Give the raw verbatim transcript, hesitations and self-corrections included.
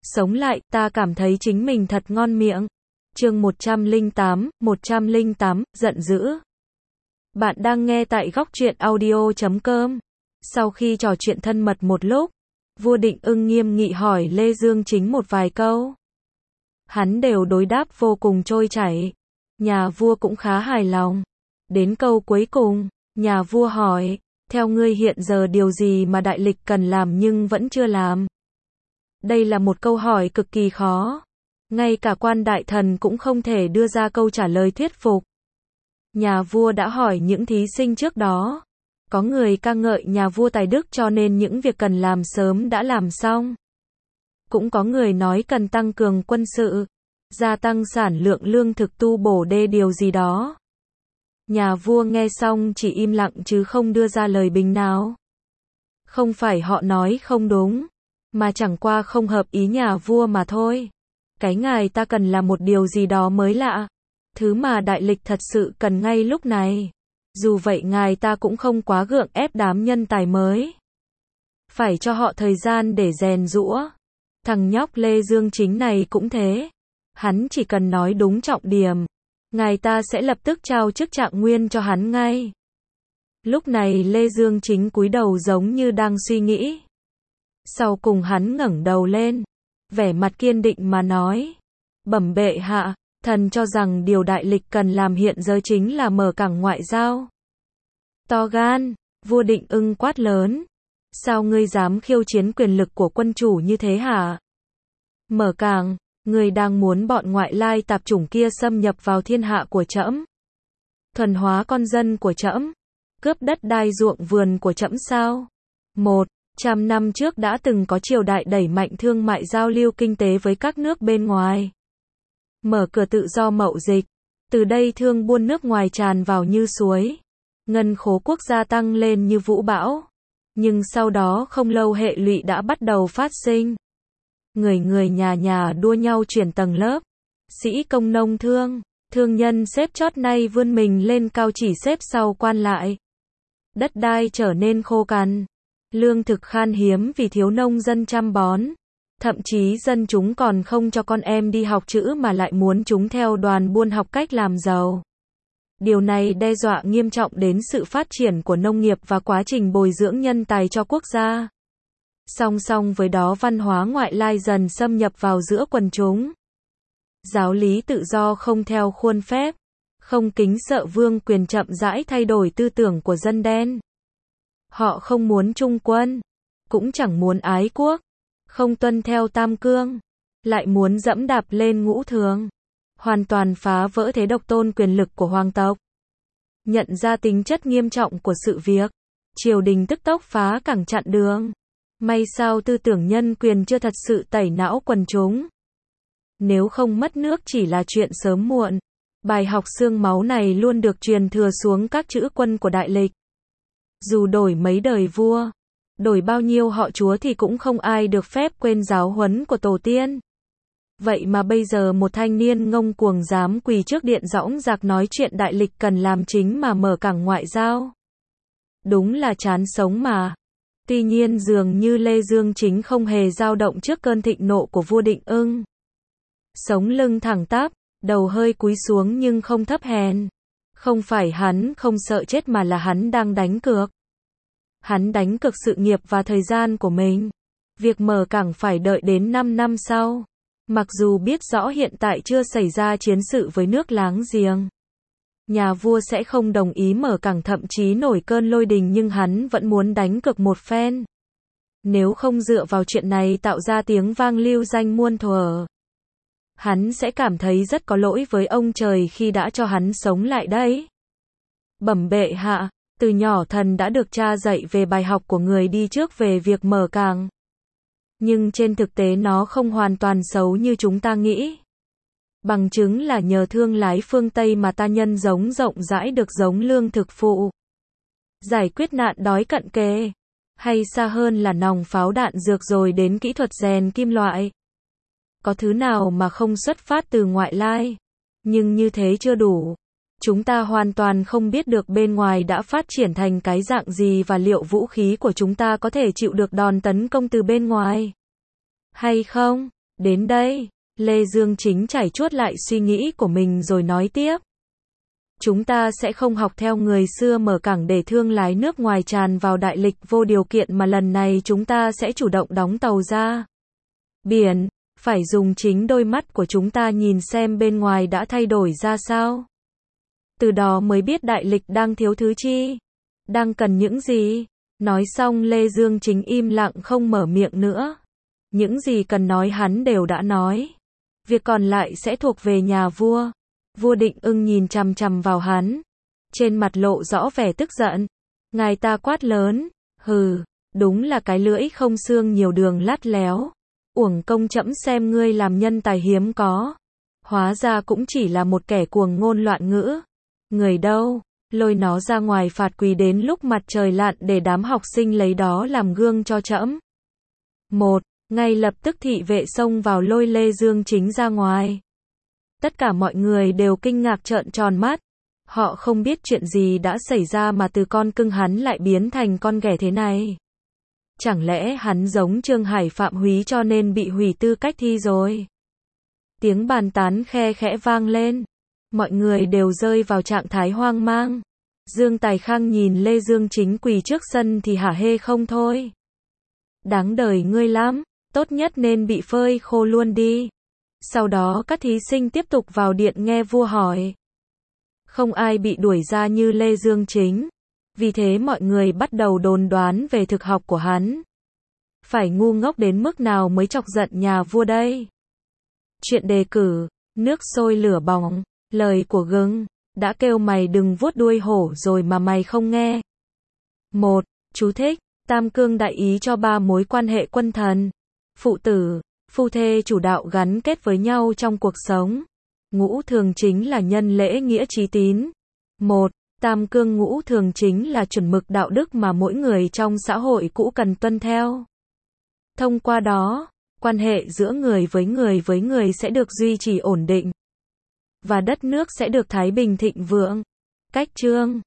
Sống lại, ta cảm thấy chính mình thật ngon miệng. Chương một trăm lẻ tám, một trăm lẻ tám, giận dữ. Bạn đang nghe tại góc truyện audio chấm com. Sau khi trò chuyện thân mật một lúc, vua Định Ưng nghiêm nghị hỏi Lê Dương Chính một vài câu. Hắn đều đối đáp vô cùng trôi chảy. Nhà vua cũng khá hài lòng. Đến câu cuối cùng, nhà vua hỏi, theo ngươi hiện giờ điều gì mà đại lịch cần làm nhưng vẫn chưa làm? Đây là một câu hỏi cực kỳ khó. Ngay cả quan đại thần cũng không thể đưa ra câu trả lời thuyết phục. Nhà vua đã hỏi những thí sinh trước đó. Có người ca ngợi nhà vua tài đức cho nên những việc cần làm sớm đã làm xong. Cũng có người nói cần tăng cường quân sự, gia tăng sản lượng lương thực, tu bổ đê điều gì đó. Nhà vua nghe xong chỉ im lặng chứ không đưa ra lời bình nào. Không phải họ nói không đúng, mà chẳng qua không hợp ý nhà vua mà thôi. Cái ngài ta cần là một điều gì đó mới lạ, thứ mà đại lịch thật sự cần ngay lúc này. Dù vậy ngài ta cũng không quá gượng ép đám nhân tài mới. Phải cho họ thời gian để rèn giũa. Thằng nhóc Lê Dương Chính này cũng thế. Hắn chỉ cần nói đúng trọng điểm, ngài ta sẽ lập tức trao chức trạng nguyên cho hắn ngay. Lúc này Lê Dương Chính cúi đầu giống như đang suy nghĩ. Sau cùng hắn ngẩng đầu lên, vẻ mặt kiên định mà nói. Bẩm bệ hạ, thần cho rằng điều đại lịch cần làm hiện giờ chính là mở cảng ngoại giao. To gan, vua Định Ưng quát lớn. Sao ngươi dám khiêu chiến quyền lực của quân chủ như thế hả? Mở cảng, ngươi đang muốn bọn ngoại lai tạp chủng kia xâm nhập vào thiên hạ của trẫm, thuần hóa con dân của trẫm, cướp đất đai ruộng vườn của trẫm sao? Một trăm năm trước đã từng có triều đại đẩy mạnh thương mại giao lưu kinh tế với các nước bên ngoài. Mở cửa tự do mậu dịch. Từ đây thương buôn nước ngoài tràn vào như suối. Ngân khố quốc gia tăng lên như vũ bão. Nhưng sau đó không lâu hệ lụy đã bắt đầu phát sinh. Người người nhà nhà đua nhau chuyển tầng lớp. Sĩ công nông thương, thương nhân xếp chót nay vươn mình lên cao chỉ xếp sau quan lại. Đất đai trở nên khô cằn. Lương thực khan hiếm vì thiếu nông dân chăm bón. Thậm chí dân chúng còn không cho con em đi học chữ mà lại muốn chúng theo đoàn buôn học cách làm giàu. Điều này đe dọa nghiêm trọng đến sự phát triển của nông nghiệp và quá trình bồi dưỡng nhân tài cho quốc gia. Song song với đó văn hóa ngoại lai dần xâm nhập vào giữa quần chúng. Giáo lý tự do không theo khuôn phép, không kính sợ vương quyền chậm rãi thay đổi tư tưởng của dân đen. Họ không muốn trung quân, cũng chẳng muốn ái quốc, không tuân theo tam cương, lại muốn dẫm đạp lên ngũ thường, hoàn toàn phá vỡ thế độc tôn quyền lực của hoàng tộc. Nhận ra tính chất nghiêm trọng của sự việc, triều đình tức tốc phá cảng chặn đường. May sao tư tưởng nhân quyền chưa thật sự tẩy não quần chúng. Nếu không mất nước chỉ là chuyện sớm muộn. Bài học xương máu này luôn được truyền thừa xuống các chữ quân của đại lịch. Dù đổi mấy đời vua, đổi bao nhiêu họ chúa thì cũng không ai được phép quên giáo huấn của tổ tiên. Vậy mà bây giờ một thanh niên ngông cuồng dám quỳ trước điện dõng dạc nói chuyện đại lịch cần làm chính mà mở cảng ngoại giao. Đúng là chán sống mà. Tuy nhiên dường như Lê Dương Chính không hề dao động trước cơn thịnh nộ của vua Định Ưng. Sống lưng thẳng tắp, đầu hơi cúi xuống nhưng không thấp hèn. Không phải hắn không sợ chết mà là hắn đang đánh cược. Hắn đánh cược sự nghiệp và thời gian của mình. Việc mở cảng phải đợi đến năm năm sau. Mặc dù biết rõ hiện tại chưa xảy ra chiến sự với nước láng giềng. Nhà vua sẽ không đồng ý mở cảng, thậm chí nổi cơn lôi đình, nhưng hắn vẫn muốn đánh cược một phen. Nếu không dựa vào chuyện này tạo ra tiếng vang lưu danh muôn thuở, hắn sẽ cảm thấy rất có lỗi với ông trời khi đã cho hắn sống lại đấy. Bẩm bệ hạ, từ nhỏ thần đã được cha dạy về bài học của người đi trước về việc mở cảng. Nhưng trên thực tế nó không hoàn toàn xấu như chúng ta nghĩ. Bằng chứng là nhờ thương lái phương Tây mà ta nhân giống rộng rãi được giống lương thực phụ. Giải quyết nạn đói cận kề. Hay xa hơn là nòng pháo đạn dược rồi đến kỹ thuật rèn kim loại. Có thứ nào mà không xuất phát từ ngoại lai. Nhưng như thế chưa đủ. Chúng ta hoàn toàn không biết được bên ngoài đã phát triển thành cái dạng gì và liệu vũ khí của chúng ta có thể chịu được đòn tấn công từ bên ngoài hay không. Đến đây, Lê Dương Chính trải chuốt lại suy nghĩ của mình rồi nói tiếp. Chúng ta sẽ không học theo người xưa mở cảng để thương lái nước ngoài tràn vào đại lịch vô điều kiện mà lần này chúng ta sẽ chủ động đóng tàu ra biển, phải dùng chính đôi mắt của chúng ta nhìn xem bên ngoài đã thay đổi ra sao. Từ đó mới biết đại lịch đang thiếu thứ chi, đang cần những gì. Nói xong Lê Dương Chính im lặng không mở miệng nữa. Những gì cần nói hắn đều đã nói. Việc còn lại sẽ thuộc về nhà vua. Vua Định Ưng nhìn chằm chằm vào hắn. Trên mặt lộ rõ vẻ tức giận. Ngài ta quát lớn. Hừ, đúng là cái lưỡi không xương nhiều đường lắt léo. Uổng công trẫm xem ngươi làm nhân tài hiếm có. Hóa ra cũng chỉ là một kẻ cuồng ngôn loạn ngữ. Người đâu? Lôi nó ra ngoài phạt quỳ đến lúc mặt trời lặn để đám học sinh lấy đó làm gương cho trẫm. Một, ngay lập tức thị vệ xông vào lôi Lê Dương Chính ra ngoài. Tất cả mọi người đều kinh ngạc trợn tròn mắt. Họ không biết chuyện gì đã xảy ra mà từ con cưng hắn lại biến thành con ghẻ thế này. Chẳng lẽ hắn giống Trương Hải Phạm Húy cho nên bị hủy tư cách thi rồi? Tiếng bàn tán khe khẽ vang lên. Mọi người đều rơi vào trạng thái hoang mang. Dương Tài Khang nhìn Lê Dương Chính quỳ trước sân thì hả hê không thôi. Đáng đời ngươi lắm, tốt nhất nên bị phơi khô luôn đi. Sau đó các thí sinh tiếp tục vào điện nghe vua hỏi. Không ai bị đuổi ra như Lê Dương Chính. Vì thế mọi người bắt đầu đồn đoán về thực học của hắn. Phải ngu ngốc đến mức nào mới chọc giận nhà vua đây? Chuyện đề cử, nước sôi lửa bỏng, lời của gừng, đã kêu mày đừng vuốt đuôi hổ rồi mà mày không nghe. Một, chú thích, tam cương đại ý cho ba mối quan hệ quân thần, phụ tử, phu thê chủ đạo gắn kết với nhau trong cuộc sống. Ngũ thường chính là nhân lễ nghĩa trí tín. Một, tam cương ngũ thường chính là chuẩn mực đạo đức mà mỗi người trong xã hội cũ cần tuân theo. Thông qua đó, quan hệ giữa người với người với người sẽ được duy trì ổn định. Và đất nước sẽ được thái bình thịnh vượng. Cách chương